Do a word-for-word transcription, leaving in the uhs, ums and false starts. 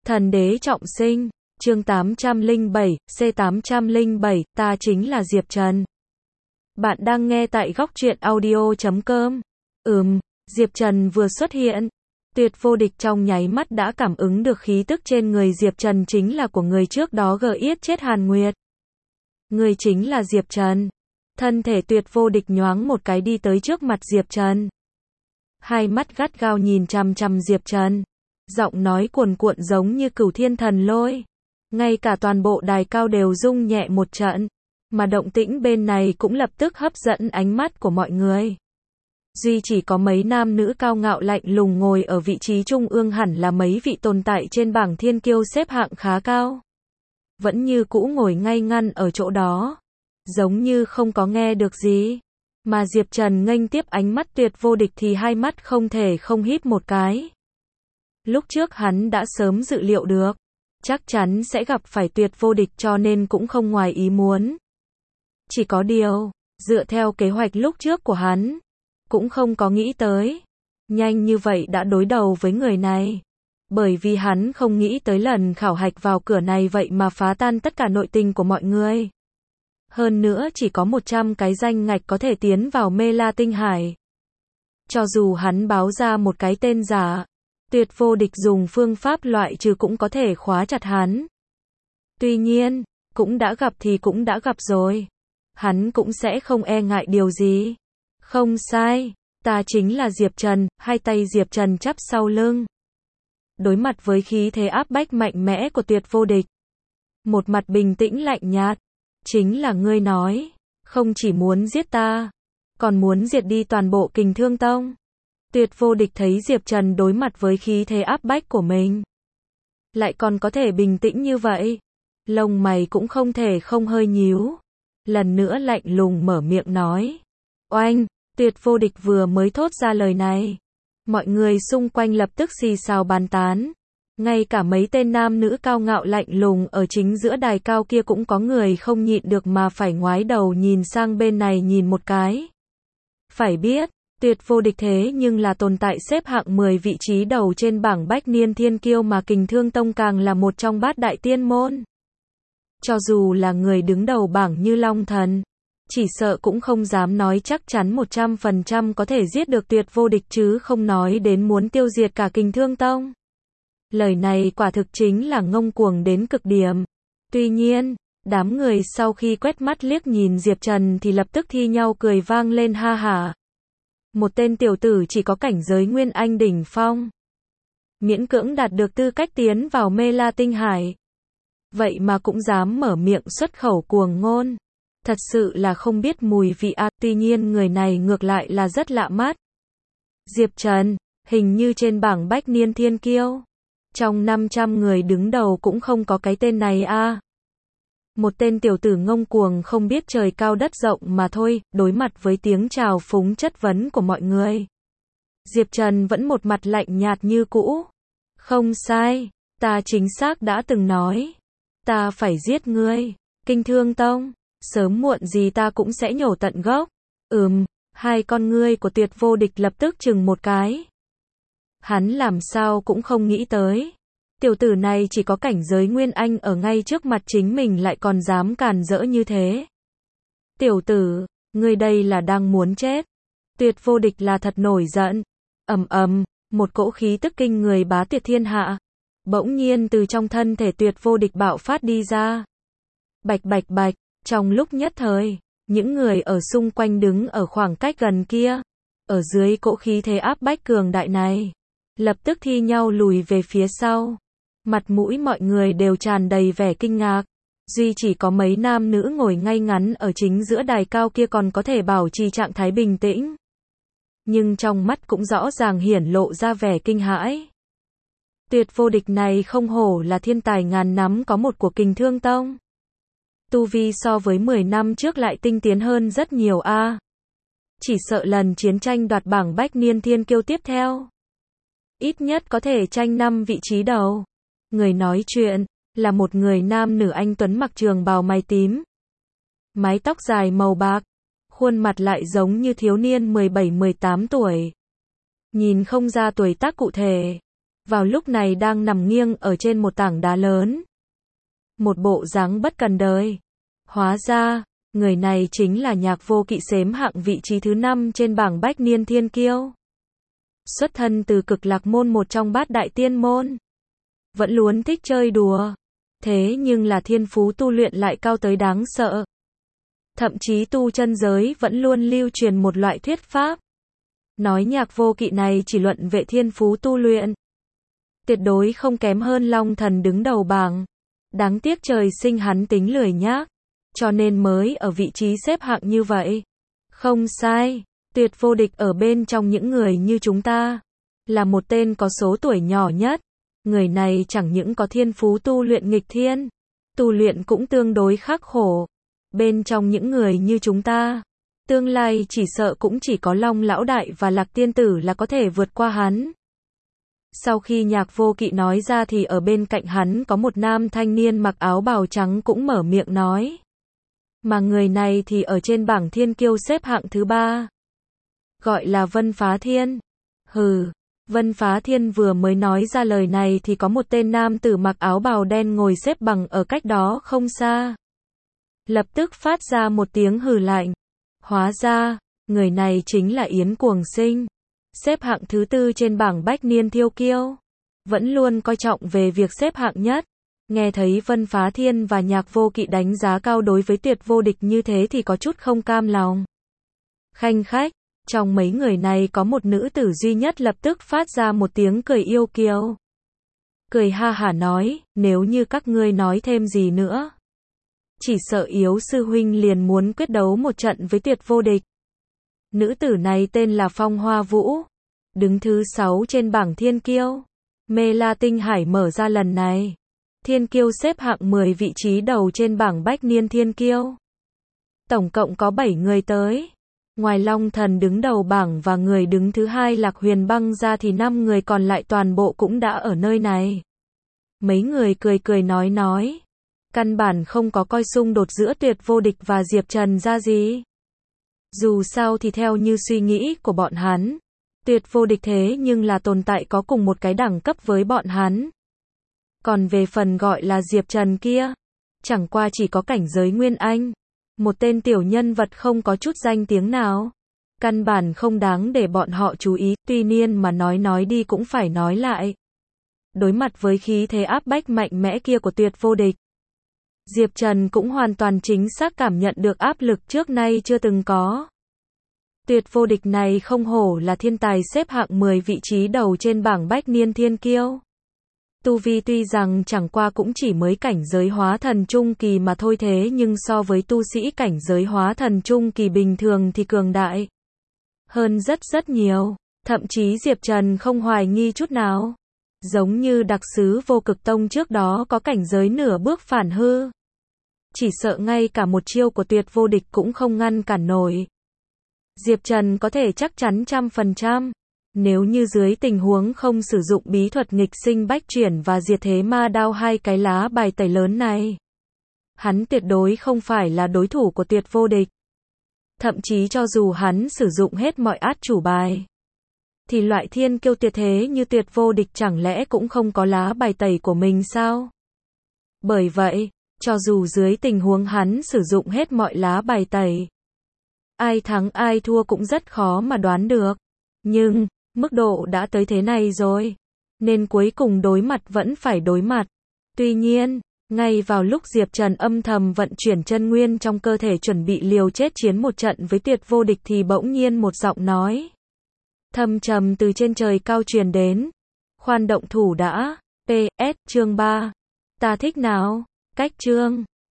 Thần đế trọng sinh, chương tám trăm lẻ bảy, C tám trăm lẻ bảy, ta chính là Diệp Trần. Bạn đang nghe tại góc truyện audio chấm com. Ừm, Diệp Trần vừa xuất hiện. Tuyệt vô địch trong nháy mắt đã cảm ứng được khí tức trên người Diệp Trần chính là của người trước đó gờ yết chết Hàn Nguyệt. Người chính là Diệp Trần. Thân thể tuyệt vô địch nhoáng một cái đi tới trước mặt Diệp Trần. Hai mắt gắt gao nhìn chằm chằm Diệp Trần. Giọng nói cuồn cuộn giống như cửu thiên thần lôi. Ngay cả toàn bộ đài cao đều rung nhẹ một trận. Mà động tĩnh bên này cũng lập tức hấp dẫn ánh mắt của mọi người. Duy chỉ có mấy nam nữ cao ngạo lạnh lùng ngồi ở vị trí trung ương hẳn là mấy vị tồn tại trên bảng thiên kiêu xếp hạng khá cao. Vẫn như cũ ngồi ngay ngăn ở chỗ đó. Giống như không có nghe được gì. Mà Diệp Trần nghênh tiếp ánh mắt tuyệt vô địch thì hai mắt không thể không híp một cái. Lúc trước hắn đã sớm dự liệu được. Chắc chắn sẽ gặp phải tuyệt vô địch cho nên cũng không ngoài ý muốn. Chỉ có điều, dựa theo kế hoạch lúc trước của hắn, cũng không có nghĩ tới. Nhanh như vậy đã đối đầu với người này. Bởi vì hắn không nghĩ tới lần khảo hạch vào cửa này vậy mà phá tan tất cả nội tình của mọi người. Hơn nữa chỉ có một trăm cái danh ngạch có thể tiến vào Mê La Tinh Hải. Cho dù hắn báo ra một cái tên giả, tuyệt vô địch dùng phương pháp loại trừ cũng có thể khóa chặt hắn. Tuy nhiên, cũng đã gặp thì cũng đã gặp rồi. Hắn cũng sẽ không e ngại điều gì. Không sai, ta chính là Diệp Trần, hai tay Diệp Trần chắp sau lưng. Đối mặt với khí thế áp bách mạnh mẽ của tuyệt vô địch. Một mặt bình tĩnh lạnh nhạt. Chính là ngươi nói, không chỉ muốn giết ta, còn muốn diệt đi toàn bộ Kình Thương Tông. Tuyệt vô địch thấy Diệp Trần đối mặt với khí thế áp bách của mình. Lại còn có thể bình tĩnh như vậy. Lông mày cũng không thể không hơi nhíu. Lần nữa lạnh lùng mở miệng nói. Oanh, tuyệt vô địch vừa mới thốt ra lời này. Mọi người xung quanh lập tức xì xào bàn tán. Ngay cả mấy tên nam nữ cao ngạo lạnh lùng ở chính giữa đài cao kia cũng có người không nhịn được mà phải ngoái đầu nhìn sang bên này nhìn một cái. Phải biết, tuyệt vô địch thế nhưng là tồn tại xếp hạng mười vị trí đầu trên bảng Bách Niên Thiên Kiêu mà Kình Thương Tông càng là một trong bát đại tiên môn. Cho dù là người đứng đầu bảng như Long Thần, chỉ sợ cũng không dám nói chắc chắn một trăm phần trăm có thể giết được tuyệt vô địch chứ không nói đến muốn tiêu diệt cả Kình Thương Tông. Lời này quả thực chính là ngông cuồng đến cực điểm. Tuy nhiên, đám người sau khi quét mắt liếc nhìn Diệp Trần thì lập tức thi nhau cười vang lên ha hả. Một tên tiểu tử chỉ có cảnh giới Nguyên Anh đỉnh phong. Miễn cưỡng đạt được tư cách tiến vào Mê La Tinh Hải. Vậy mà cũng dám mở miệng xuất khẩu cuồng ngôn. Thật sự là không biết mùi vị à, tuy nhiên người này ngược lại là rất lạ mắt. Diệp Trần, hình như trên bảng Bách Niên Thiên Kiêu. Trong năm trăm người đứng đầu cũng không có cái tên này a. À. Một tên tiểu tử ngông cuồng không biết trời cao đất rộng mà thôi, đối mặt với tiếng chào phúng chất vấn của mọi người. Diệp Trần vẫn một mặt lạnh nhạt như cũ. Không sai, ta chính xác đã từng nói. Ta phải giết ngươi, Kình Thương Tông, sớm muộn gì ta cũng sẽ nhổ tận gốc. Ừm, hai con ngươi của tuyệt vô địch lập tức chừng một cái. Hắn làm sao cũng không nghĩ tới. Tiểu tử này chỉ có cảnh giới Nguyên Anh ở ngay trước mặt chính mình lại còn dám càn rỡ như thế. Tiểu tử, ngươi đây là đang muốn chết. Tuyệt vô địch là thật nổi giận. Ầm ầm, một cỗ khí tức kinh người bá tuyệt thiên hạ. Bỗng nhiên từ trong thân thể tuyệt vô địch bạo phát đi ra. Bạch bạch bạch, trong lúc nhất thời, những người ở xung quanh đứng ở khoảng cách gần kia. Ở dưới cỗ khí thế áp bách cường đại này. Lập tức thi nhau lùi về phía sau. Mặt mũi mọi người đều tràn đầy vẻ kinh ngạc. Duy chỉ có mấy nam nữ ngồi ngay ngắn ở chính giữa đài cao kia còn có thể bảo trì trạng thái bình tĩnh. Nhưng trong mắt cũng rõ ràng hiển lộ ra vẻ kinh hãi. Tuyệt vô địch này không hổ là thiên tài ngàn nắm có một của Kình Thương Tông. Tu vi so với mười năm trước lại tinh tiến hơn rất nhiều a. À. Chỉ sợ lần chiến tranh đoạt bảng Bách Niên Thiên Kiêu tiếp theo. Ít nhất có thể tranh năm vị trí đầu. Người nói chuyện, là một người nam nữ anh tuấn mặc trường bào mày tím. Mái tóc dài màu bạc. Khuôn mặt lại giống như thiếu niên mười bảy mười tám tuổi. Nhìn không ra tuổi tác cụ thể. vào lúc này đang nằm nghiêng ở trên một tảng đá lớn. Một bộ dáng bất cần đời. Hóa ra, người này chính là Nhạc Vô Kỵ xếp hạng vị trí thứ năm trên bảng Bách Niên Thiên Kiêu. Xuất thân từ Cực Lạc môn, một trong bát đại tiên môn. Vẫn luôn thích chơi đùa. Thế nhưng là thiên phú tu luyện lại cao tới đáng sợ. Thậm chí tu chân giới vẫn luôn lưu truyền một loại thuyết pháp. Nói Nhạc Vô Kỵ này chỉ luận về thiên phú tu luyện. Tuyệt đối không kém hơn Long Thần đứng đầu bảng. Đáng tiếc trời sinh hắn tính lười nhác. Cho nên mới ở vị trí xếp hạng như vậy. Không sai, Tuyệt Vô Địch ở bên trong những người như chúng ta. Là một tên có số tuổi nhỏ nhất. Người này chẳng những có thiên phú tu luyện nghịch thiên. Tu luyện cũng tương đối khắc khổ. Bên trong những người như chúng ta. Tương lai chỉ sợ cũng chỉ có Long Lão Đại và Lạc Tiên Tử là có thể vượt qua hắn. Sau khi Nhạc Vô Kỵ nói ra thì ở bên cạnh hắn có một nam thanh niên mặc áo bào trắng cũng mở miệng nói. Mà người này thì ở trên bảng thiên kiêu xếp hạng thứ ba. Gọi là Vân Phá Thiên. Hừ, Vân Phá Thiên vừa mới nói ra lời này thì có một tên nam tử mặc áo bào đen ngồi xếp bằng ở cách đó không xa. Lập tức phát ra một tiếng hừ lạnh. Hóa ra, người này chính là Yến Cuồng Sinh. Xếp hạng thứ tư trên bảng Bách Niên Thiên Kiêu. Vẫn luôn coi trọng về việc xếp hạng nhất. Nghe thấy Vân Phá Thiên và Nhạc Vô Kỵ đánh giá cao đối với Tuyệt Vô Địch như thế thì có chút không cam lòng. Khanh khách, trong mấy người này có một nữ tử duy nhất lập tức phát ra một tiếng cười yêu kiều. Cười ha hả nói, nếu như các ngươi nói thêm gì nữa. Chỉ sợ Yếu sư huynh liền muốn quyết đấu một trận với Tuyệt Vô Địch. Nữ tử này tên là Phong Hoa Vũ. Đứng thứ sáu trên bảng thiên kiêu. Mê La Tinh Hải mở ra lần này. Thiên kiêu xếp hạng mười vị trí đầu trên bảng Bách Niên Thiên Kiêu. Tổng cộng có bảy người tới. Ngoài Long Thần đứng đầu bảng và người đứng thứ hai Lạc Huyền Băng ra thì năm người còn lại toàn bộ cũng đã ở nơi này. Mấy người cười cười nói nói. Căn bản không có coi xung đột giữa Tuyệt Vô Địch và Diệp Trần ra gì. Dù sao thì theo như suy nghĩ của bọn hắn, Tuyệt Vô Địch thế nhưng là tồn tại có cùng một cái đẳng cấp với bọn hắn. Còn về phần gọi là Diệp Trần kia, chẳng qua chỉ có cảnh giới Nguyên Anh. Một tên tiểu nhân vật không có chút danh tiếng nào. Căn bản không đáng để bọn họ chú ý, tuy nhiên mà nói nói đi cũng phải nói lại. Đối mặt với khí thế áp bách mạnh mẽ kia của Tuyệt Vô Địch, Diệp Trần cũng hoàn toàn chính xác cảm nhận được áp lực trước nay chưa từng có. Tuyệt Vô Địch này không hổ là thiên tài xếp hạng mười vị trí đầu trên bảng Bách Niên Thiên Kiêu. Tu vi tuy rằng chẳng qua cũng chỉ mới cảnh giới hóa thần trung kỳ mà thôi thế nhưng so với tu sĩ cảnh giới hóa thần trung kỳ bình thường thì cường đại hơn rất rất nhiều. Thậm chí Diệp Trần không hoài nghi chút nào. Giống như đặc sứ Vô Cực Tông trước đó có cảnh giới nửa bước phản hư. Chỉ sợ ngay cả một chiêu của Tuyệt Vô Địch cũng không ngăn cản nổi. Diệp Trần có thể chắc chắn trăm phần trăm. Nếu như dưới tình huống không sử dụng bí thuật nghịch sinh bách chuyển và diệt thế ma đao hai cái lá bài tẩy lớn này, hắn tuyệt đối không phải là đối thủ của Tuyệt Vô Địch. Thậm chí cho dù hắn sử dụng hết mọi át chủ bài, thì loại thiên kiêu tuyệt thế như Tuyệt Vô Địch chẳng lẽ cũng không có lá bài tẩy của mình sao? Bởi vậy, cho dù dưới tình huống hắn sử dụng hết mọi lá bài tẩy, ai thắng ai thua cũng rất khó mà đoán được. Nhưng, mức độ đã tới thế này rồi, nên cuối cùng đối mặt vẫn phải đối mặt. Tuy nhiên, ngay vào lúc Diệp Trần âm thầm vận chuyển chân nguyên trong cơ thể chuẩn bị liều chết chiến một trận với Tuyệt Vô Địch thì bỗng nhiên một giọng nói thâm trầm từ trên trời cao truyền đến. Khoan động thủ đã. pê ét chương ba. Ta thích nào? Cách chương